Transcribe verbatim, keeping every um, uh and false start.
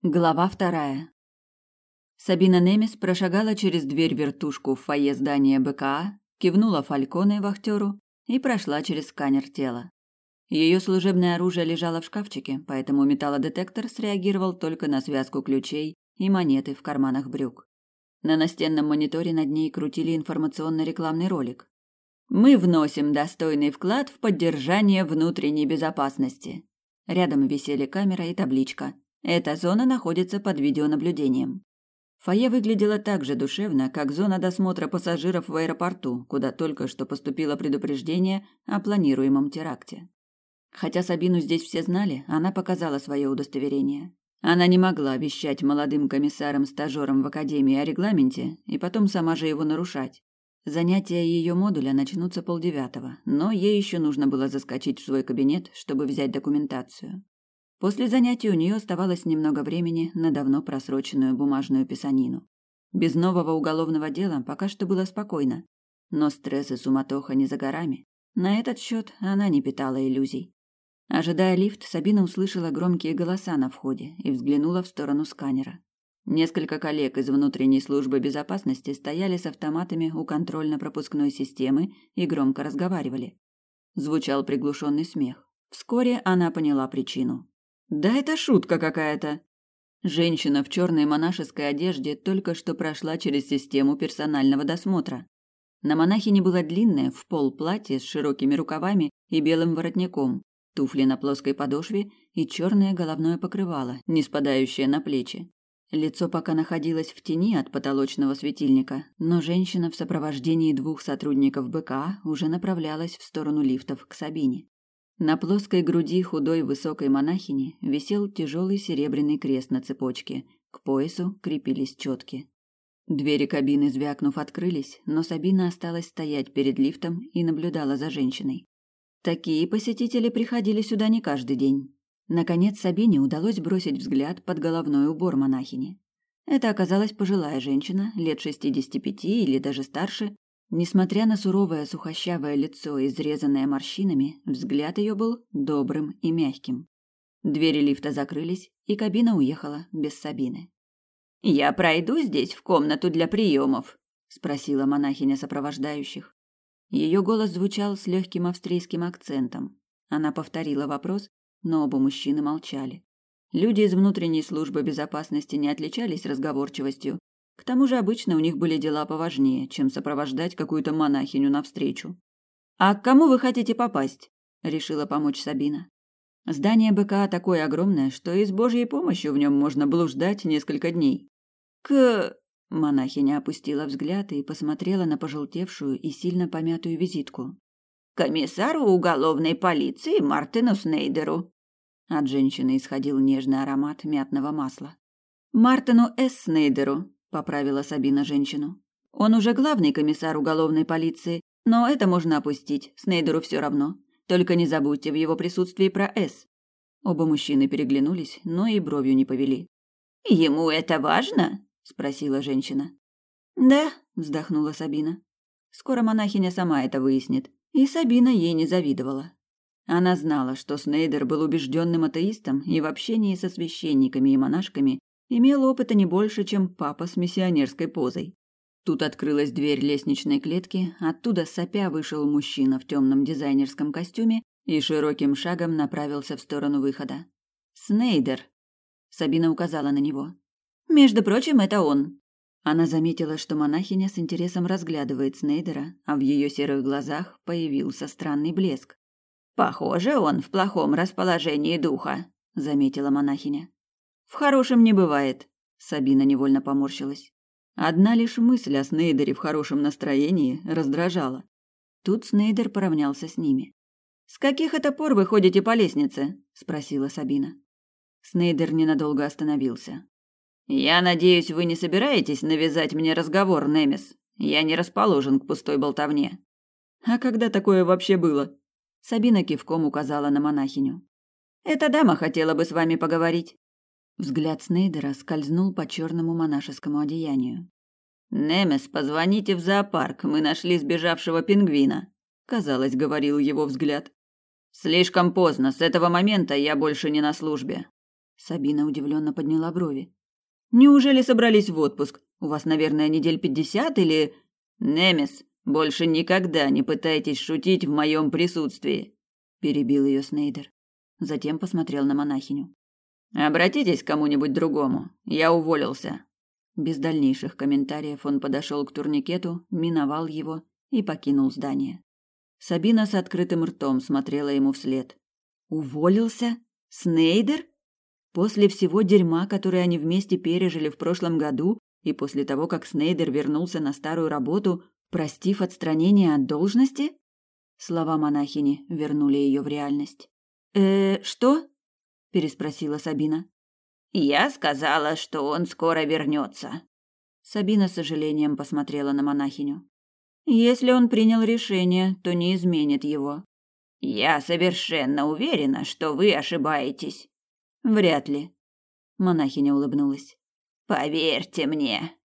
Глава вторая. Сабина Немес прошагала через дверь-вертушку в фойе здания БКА, кивнула Фальконе вахтеру и прошла через сканер тела. Ее служебное оружие лежало в шкафчике, поэтому металлодетектор среагировал только на связку ключей и монеты в карманах брюк. На настенном мониторе над ней крутили информационно-рекламный ролик. «Мы вносим достойный вклад в поддержание внутренней безопасности». Рядом висели камера и табличка. Эта зона находится под видеонаблюдением. Фойе выглядело так же душевно, как зона досмотра пассажиров в аэропорту, куда только что поступило предупреждение о планируемом теракте. Хотя Сабину здесь все знали, она показала свое удостоверение. Она не могла вещать молодым комиссарам-стажерам в академии о регламенте и потом сама же его нарушать. Занятия ее модуля начнутся полдевятого, но ей еще нужно было заскочить в свой кабинет, чтобы взять документацию. После занятий у нее оставалось немного времени на давно просроченную бумажную писанину. Без нового уголовного дела пока что было спокойно, но стресс и суматоха не за горами. На этот счет она не питала иллюзий. Ожидая лифт, Сабина услышала громкие голоса на входе и взглянула в сторону сканера. Несколько коллег из внутренней службы безопасности стояли с автоматами у контрольно-пропускной системы и громко разговаривали. Звучал приглушенный смех. Вскоре она поняла причину. Да это шутка какая-то. Женщина в черной монашеской одежде только что прошла через систему персонального досмотра. На монахине было длинное в пол платье с широкими рукавами и белым воротником, туфли на плоской подошве и черное головное покрывало, не спадающее на плечи. Лицо пока находилось в тени от потолочного светильника, но женщина в сопровождении двух сотрудников БКА уже направлялась в сторону лифтов к Сабине. На плоской груди худой высокой монахини висел тяжелый серебряный крест на цепочке, к поясу крепились четки. Двери кабины, звякнув, открылись, но Сабина осталась стоять перед лифтом и наблюдала за женщиной. Такие посетители приходили сюда не каждый день. Наконец Сабине удалось бросить взгляд под головной убор монахини. Это оказалась пожилая женщина, лет шестидесяти пяти или даже старше. Несмотря на суровое сухощавое лицо, изрезанное морщинами, взгляд ее был добрым и мягким. Двери лифта закрылись, и кабина уехала без Сабины. «Я пройду здесь в комнату для приемов?» – спросила монахиня сопровождающих. Ее голос звучал с легким австрийским акцентом. Она повторила вопрос, но оба мужчины молчали. Люди из внутренней службы безопасности не отличались разговорчивостью. К тому же обычно у них были дела поважнее, чем сопровождать какую-то монахиню навстречу. «А к кому вы хотите попасть?» – решила помочь Сабина. Здание БКА такое огромное, что и с Божьей помощью в нем можно блуждать несколько дней. «К...» – монахиня опустила взгляд и посмотрела на пожелтевшую и сильно помятую визитку. «Комиссару уголовной полиции Мартину Снейдеру». От женщины исходил нежный аромат мятного масла. «Мартину С. Снейдеру», – поправила Сабина женщину. «Он уже главный комиссар уголовной полиции, но это можно опустить, Снейдеру все равно. Только не забудьте в его присутствии про С». Оба мужчины переглянулись, но и бровью не повели. «Ему это важно?» – спросила женщина. «Да», – вздохнула Сабина. Скоро монахиня сама это выяснит, и Сабина ей не завидовала. Она знала, что Снейдер был убежденным атеистом и в общении со священниками и монашками имел опыта не больше, чем папа с миссионерской позой. Тут открылась дверь лестничной клетки, оттуда сопя вышел мужчина в темном дизайнерском костюме и широким шагом направился в сторону выхода. «Снейдер», – Сабина указала на него. «Между прочим, это он». Она заметила, что монахиня с интересом разглядывает Снейдера, а в ее серых глазах появился странный блеск. «Похоже, он в плохом расположении духа», – заметила монахиня. «В хорошем не бывает», – Сабина невольно поморщилась. Одна лишь мысль о Снейдере в хорошем настроении раздражала. Тут Снейдер поравнялся с ними. «С каких это пор вы ходите по лестнице?» – спросила Сабина. Снейдер ненадолго остановился. «Я надеюсь, вы не собираетесь навязать мне разговор, Немес? Я не расположен к пустой болтовне». «А когда такое вообще было?» Сабина кивком указала на монахиню. «Эта дама хотела бы с вами поговорить». Взгляд Снейдера скользнул по черному монашескому одеянию. «Немес, позвоните в зоопарк, мы нашли сбежавшего пингвина», – казалось, говорил его взгляд. «Слишком поздно, с этого момента я больше не на службе». Сабина удивленно подняла брови. Неужели собрались в отпуск? У вас, наверное, недель пятьдесят или... Немес, больше никогда не пытайтесь шутить в моем присутствии, перебил ее Снейдер. Затем посмотрел на монахиню. Обратитесь к кому-нибудь другому. Я уволился. Без дальнейших комментариев он подошел к турникету, миновал его и покинул здание. Сабина с открытым ртом смотрела ему вслед. Уволился? Снейдер? После всего дерьма, которое они вместе пережили в прошлом году, и после того, как Снейдер вернулся на старую работу, простив отстранение от должности? Слова монахини вернули ее в реальность. «Э, что?» – переспросила Сабина. «Я сказала, что он скоро вернется». Сабина с сожалением посмотрела на монахиню. «Если он принял решение, то не изменит его». «Я совершенно уверена, что вы ошибаетесь». «Вряд ли». Монахиня улыбнулась. «Поверьте мне».